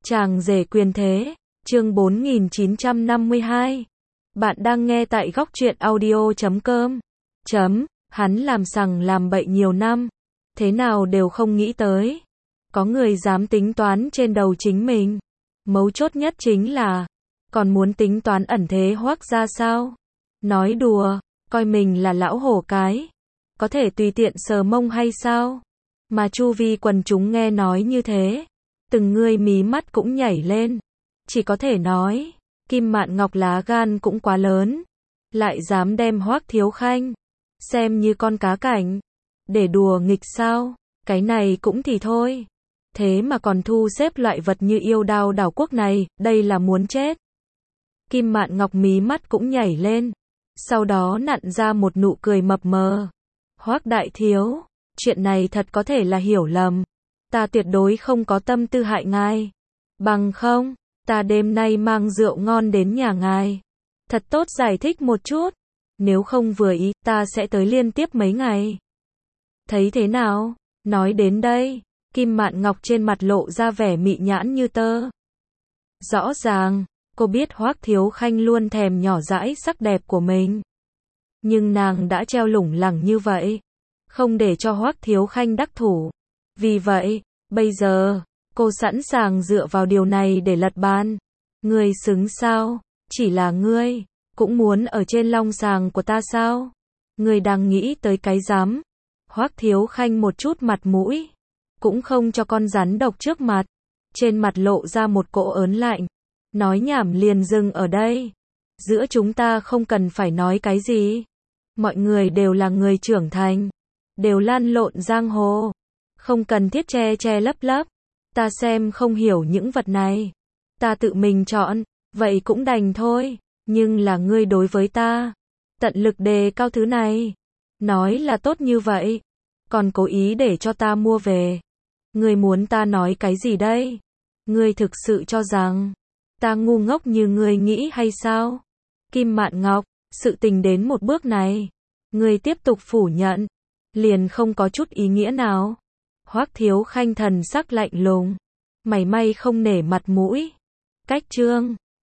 Chàng rể quyền thế, chương 4952. Bạn đang nghe tại góc truyện audio.com. Hắn làm sằng làm bậy nhiều năm, thế nào đều không nghĩ tới. Có người dám tính toán trên đầu chính mình. Mấu chốt nhất chính là, còn muốn tính toán ẩn thế Hoắc ra sao? Nói đùa, coi mình là lão hổ cái. Có thể tùy tiện sờ mông hay sao? Mà chu vi quần chúng nghe nói như thế, từng người mí mắt cũng nhảy lên. Chỉ có thể nói, Kim Mạn Ngọc lá gan cũng quá lớn, lại dám đem Hoắc Thiếu Khanh xem như con cá cảnh, để đùa nghịch sao? Cái này cũng thì thôi, thế mà còn thu xếp loại vật như yêu đao đảo quốc này, đây là muốn chết. Kim Mạn Ngọc mí mắt cũng nhảy lên, sau đó nặn ra một nụ cười mập mờ. Hoắc đại thiếu, chuyện này thật có thể là hiểu lầm. Ta tuyệt đối không có tâm tư hại ngài. Bằng không, ta đêm nay mang rượu ngon đến nhà ngài. Thật tốt giải thích một chút. Nếu không vừa ý, ta sẽ tới liên tiếp mấy ngày. Thấy thế nào? Nói đến đây, Kim Mạn Ngọc trên mặt lộ ra vẻ mị nhãn như tơ. Rõ ràng, cô biết Hoắc Thiếu Khanh luôn thèm nhỏ dãi sắc đẹp của mình. Nhưng nàng đã treo lủng lẳng như vậy, không để cho Hoắc Thiếu Khanh đắc thủ. Vì vậy, bây giờ, cô sẵn sàng dựa vào điều này để lật bàn. Ngươi xứng sao? Chỉ là ngươi, cũng muốn ở trên long sàng của ta sao? Ngươi đang nghĩ tới cái rắm? Hoắc Thiếu Khanh một chút mặt mũi cũng không cho con rắn độc trước mặt, trên mặt lộ ra một cỗ ớn lạnh. Nói nhảm liền dừng ở đây. Giữa chúng ta không cần phải nói cái gì. Mọi người đều là người trưởng thành, đều lăn lộn giang hồ, không cần thiết che che lấp lấp. Ta xem không hiểu những vật này, ta tự mình chọn, vậy cũng đành thôi. Nhưng là ngươi đối với ta tận lực đề cao thứ này, nói là tốt như vậy, còn cố ý để cho ta mua về. Ngươi muốn ta nói cái gì đây? Ngươi thực sự cho rằng ta ngu ngốc như ngươi nghĩ hay sao? Kim Mạn Ngọc, sự tình đến một bước này, ngươi tiếp tục phủ nhận, liền không có chút ý nghĩa nào. Hoắc Thiếu Khanh thần sắc lạnh lùng, mảy may không nể mặt mũi. Cách chương